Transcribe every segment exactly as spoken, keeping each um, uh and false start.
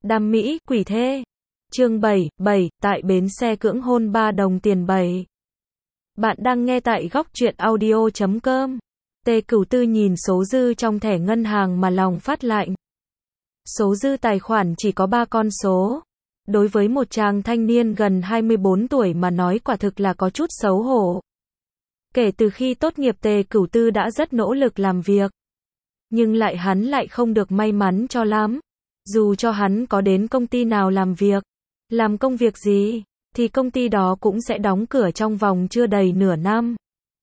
Đam mỹ, quỷ thê. Chương bảy, bảy, tại bến xe cưỡng hôn ba đồng tiền bảy. Bạn đang nghe tại góc truyện audio chấm com. Tề Cửu Tư nhìn số dư trong thẻ ngân hàng mà lòng phát lạnh. Số dư tài khoản chỉ có ba con số. Đối với một chàng thanh niên gần hai mươi bốn tuổi mà nói quả thực là có chút xấu hổ. Kể từ khi tốt nghiệp Tề Cửu Tư đã rất nỗ lực làm việc. Nhưng lại hắn lại không được may mắn cho lắm. Dù cho hắn có đến công ty nào làm việc, làm công việc gì, thì công ty đó cũng sẽ đóng cửa trong vòng chưa đầy nửa năm.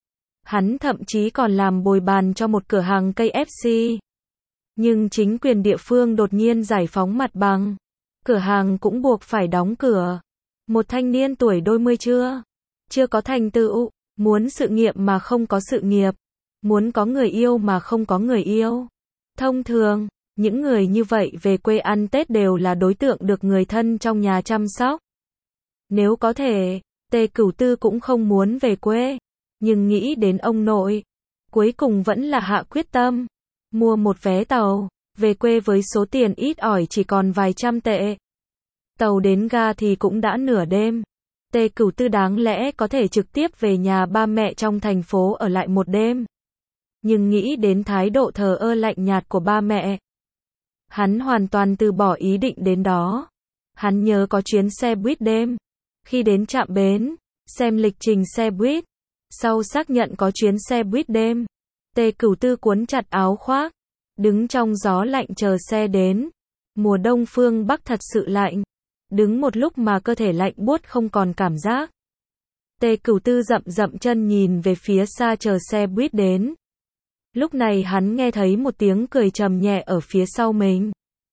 Hắn thậm chí còn làm bồi bàn cho một cửa hàng ca ép xê. Nhưng chính quyền địa phương đột nhiên giải phóng mặt bằng. Cửa hàng cũng buộc phải đóng cửa. Một thanh niên tuổi đôi mươi chưa? Chưa có thành tựu, muốn sự nghiệp mà không có sự nghiệp. Muốn có người yêu mà không có người yêu. Thông thường, những người như vậy về quê ăn Tết đều là đối tượng được người thân trong nhà chăm sóc. Nếu có thể, Tề Cửu Tư cũng không muốn về quê. Nhưng nghĩ đến ông nội, cuối cùng vẫn là hạ quyết tâm. Mua một vé tàu, về quê với số tiền ít ỏi chỉ còn vài trăm tệ. Tàu đến ga thì cũng đã nửa đêm. Tề Cửu Tư đáng lẽ có thể trực tiếp về nhà ba mẹ trong thành phố ở lại một đêm. Nhưng nghĩ đến thái độ thờ ơ lạnh nhạt của ba mẹ, hắn hoàn toàn từ bỏ ý định đến đó. Hắn nhớ có chuyến xe buýt đêm. Khi đến trạm bến, xem lịch trình xe buýt. Sau xác nhận có chuyến xe buýt đêm, Tề Cửu Tư cuốn chặt áo khoác, đứng trong gió lạnh chờ xe đến. Mùa đông phương Bắc thật sự lạnh. Đứng một lúc mà cơ thể lạnh buốt không còn cảm giác. Tề Cửu Tư dậm dậm chân nhìn về phía xa chờ xe buýt đến. Lúc này hắn nghe thấy một tiếng cười trầm nhẹ ở phía sau mình.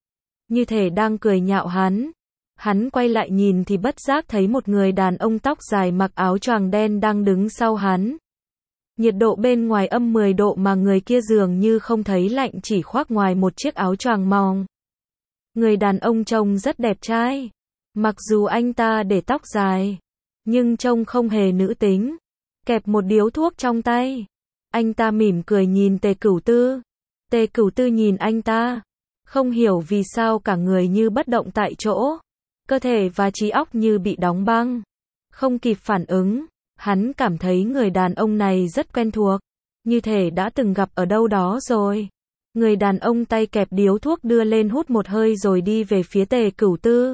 Như thể đang cười nhạo hắn. Hắn quay lại nhìn thì bất giác thấy một người đàn ông tóc dài mặc áo choàng đen đang đứng sau hắn. Nhiệt độ bên ngoài âm mười độ mà người kia dường như không thấy lạnh chỉ khoác ngoài một chiếc áo choàng mỏng. Người đàn ông trông rất đẹp trai. Mặc dù anh ta để tóc dài, nhưng trông không hề nữ tính. Kẹp một điếu thuốc trong tay. Anh ta mỉm cười nhìn Tề Cửu Tư. Tề Cửu Tư nhìn anh ta. Không hiểu vì sao cả người như bất động tại chỗ. Cơ thể và trí óc như bị đóng băng. Không kịp phản ứng. Hắn cảm thấy người đàn ông này rất quen thuộc. Như thể đã từng gặp ở đâu đó rồi. Người đàn ông tay kẹp điếu thuốc đưa lên hút một hơi rồi đi về phía Tề Cửu Tư.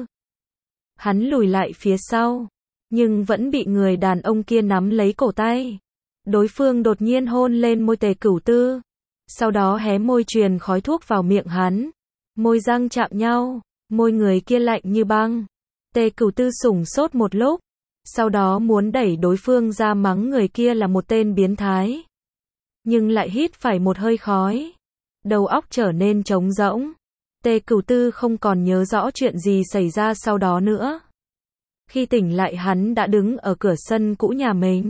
Hắn lùi lại phía sau. Nhưng vẫn bị người đàn ông kia nắm lấy cổ tay. Đối phương đột nhiên hôn lên môi Tề Cửu Tư. Sau đó hé môi truyền khói thuốc vào miệng hắn. Môi răng chạm nhau. Môi người kia lạnh như băng. Tề Cửu Tư sửng sốt một lúc. Sau đó muốn đẩy đối phương ra mắng người kia là một tên biến thái. Nhưng lại hít phải một hơi khói. Đầu óc trở nên trống rỗng. Tề Cửu Tư không còn nhớ rõ chuyện gì xảy ra sau đó nữa. Khi tỉnh lại hắn đã đứng ở cửa sân cũ nhà mình.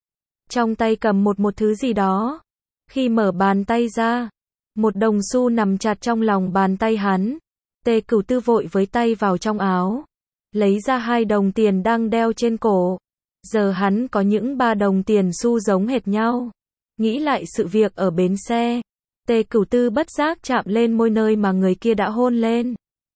Trong tay cầm một một thứ gì đó. Khi mở bàn tay ra, một đồng xu nằm chặt trong lòng bàn tay hắn. Tề Cửu Tư vội với tay vào trong áo. Lấy ra hai đồng tiền đang đeo trên cổ. Giờ hắn có những ba đồng tiền xu giống hệt nhau. Nghĩ lại sự việc ở bến xe. Tề Cửu Tư bất giác chạm lên môi nơi mà người kia đã hôn lên.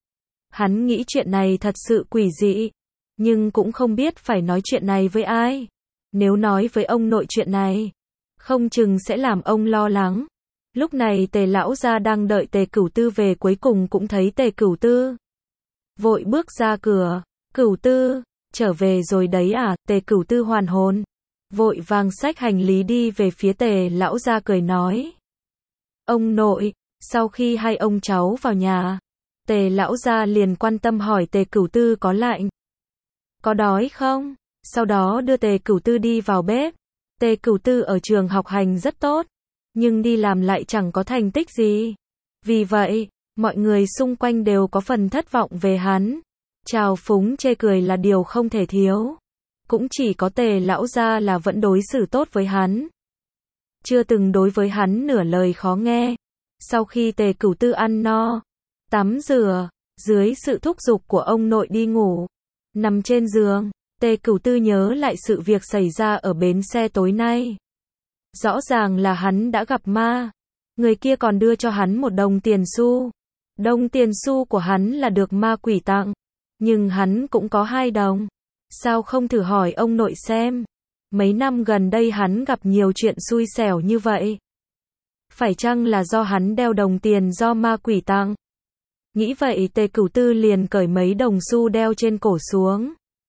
Hắn nghĩ chuyện này thật sự quỷ dị. Nhưng cũng không biết phải nói chuyện này với ai. Nếu nói với ông nội chuyện này, không chừng sẽ làm ông lo lắng. Lúc này Tề lão gia đang đợi Tề Cửu Tư về cuối cùng cũng thấy Tề Cửu Tư. Vội bước ra cửa. Cửu Tư, trở về rồi đấy à? Tề Cửu Tư hoàn hồn. Vội vàng xách hành lý đi về phía Tề lão gia cười nói. Ông nội, sau khi hai ông cháu vào nhà, Tề lão gia liền quan tâm hỏi Tề Cửu Tư có lạnh, có đói không? Sau đó đưa Tề Cửu Tư đi vào bếp. Tề Cửu Tư ở trường học hành rất tốt, nhưng đi làm lại chẳng có thành tích gì. Vì vậy, mọi người xung quanh đều có phần thất vọng về hắn. Trào phúng chê cười là điều không thể thiếu. Cũng chỉ có Tề lão gia là vẫn đối xử tốt với hắn. Chưa từng đối với hắn nửa lời khó nghe. Sau khi Tề Cửu Tư ăn no, tắm rửa, dưới sự thúc giục của ông nội đi ngủ, nằm trên giường, Tề Cửu Tư nhớ lại sự việc xảy ra ở bến xe tối nay. Rõ ràng là hắn đã gặp ma. Người kia còn đưa cho hắn một đồng tiền xu. Đồng tiền xu của hắn là được ma quỷ tặng, nhưng hắn cũng có hai đồng. Sao không thử hỏi ông nội xem? Mấy năm gần đây hắn gặp nhiều chuyện xui xẻo như vậy. Phải chăng là do hắn đeo đồng tiền do ma quỷ tặng? Nghĩ vậy Tề Cửu Tư liền cởi mấy đồng xu đeo trên cổ xuống,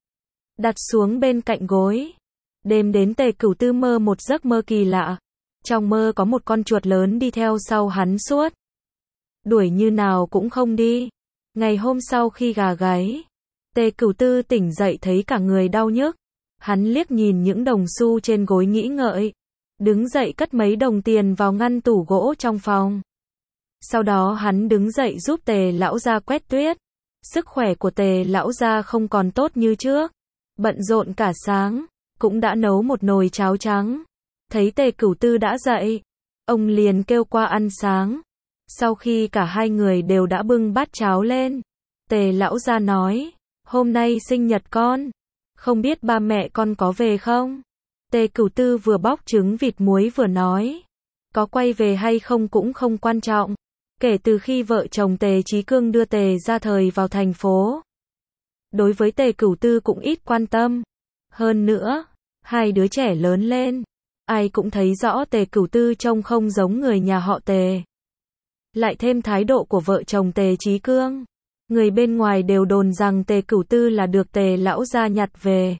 đặt xuống bên cạnh gối. Đêm đến Tề Cửu Tư mơ một giấc mơ kỳ lạ. Trong mơ có một con chuột lớn đi theo sau hắn suốt. Đuổi như nào cũng không đi. Ngày hôm sau khi gà gáy, Tề Cửu Tư tỉnh dậy thấy cả người đau nhức. Hắn liếc nhìn những đồng xu trên gối nghĩ ngợi. Đứng dậy cất mấy đồng tiền vào ngăn tủ gỗ trong phòng. Sau đó hắn đứng dậy giúp Tề lão gia quét tuyết. Sức khỏe của Tề lão gia không còn tốt như trước. Bận rộn cả sáng, cũng đã nấu một nồi cháo trắng. Thấy Tề Cửu Tư đã dậy, ông liền kêu qua ăn sáng. Sau khi cả hai người đều đã bưng bát cháo lên, Tề lão gia nói, hôm nay sinh nhật con, không biết ba mẹ con có về không? Tề Cửu Tư vừa bóc trứng vịt muối vừa nói, có quay về hay không cũng không quan trọng. Kể từ khi vợ chồng Tề Chí Cương đưa Tề ra thời vào thành phố, đối với Tề Cửu Tư cũng ít quan tâm. Hơn nữa, hai đứa trẻ lớn lên, ai cũng thấy rõ Tề Cửu Tư trông không giống người nhà họ Tề. Lại thêm thái độ của vợ chồng Tề Chí Cương, người bên ngoài đều đồn rằng Tề Cửu Tư là được Tề lão gia nhặt về.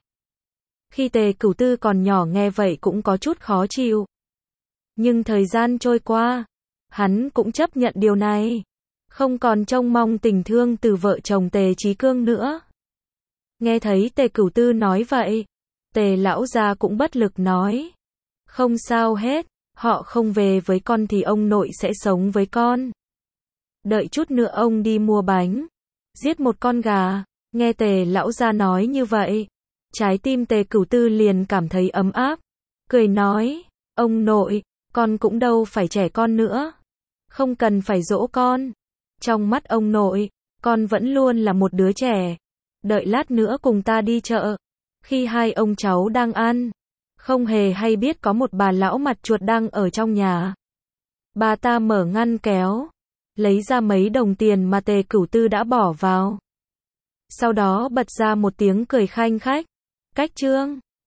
Khi Tề Cửu Tư còn nhỏ nghe vậy cũng có chút khó chịu. Nhưng thời gian trôi qua, hắn cũng chấp nhận điều này, không còn trông mong tình thương từ vợ chồng Tề Chí Cương nữa. Nghe thấy Tề Cửu Tư nói vậy, Tề lão gia cũng bất lực nói, không sao hết, họ không về với con thì ông nội sẽ sống với con. Đợi chút nữa ông đi mua bánh, giết một con gà. Nghe Tề lão gia nói như vậy, trái tim Tề Cửu Tư liền cảm thấy ấm áp, cười nói, ông nội, con cũng đâu phải trẻ con nữa, không cần phải dỗ con. Trong mắt ông nội, con vẫn luôn là một đứa trẻ. Đợi lát nữa cùng ta đi chợ. Khi hai ông cháu đang ăn, không hề hay biết có một bà lão mặt chuột đang ở trong nhà. Bà ta mở ngăn kéo, lấy ra mấy đồng tiền mà Tề Cửu Tư đã bỏ vào. Sau đó bật ra một tiếng cười khanh khách. Cách chương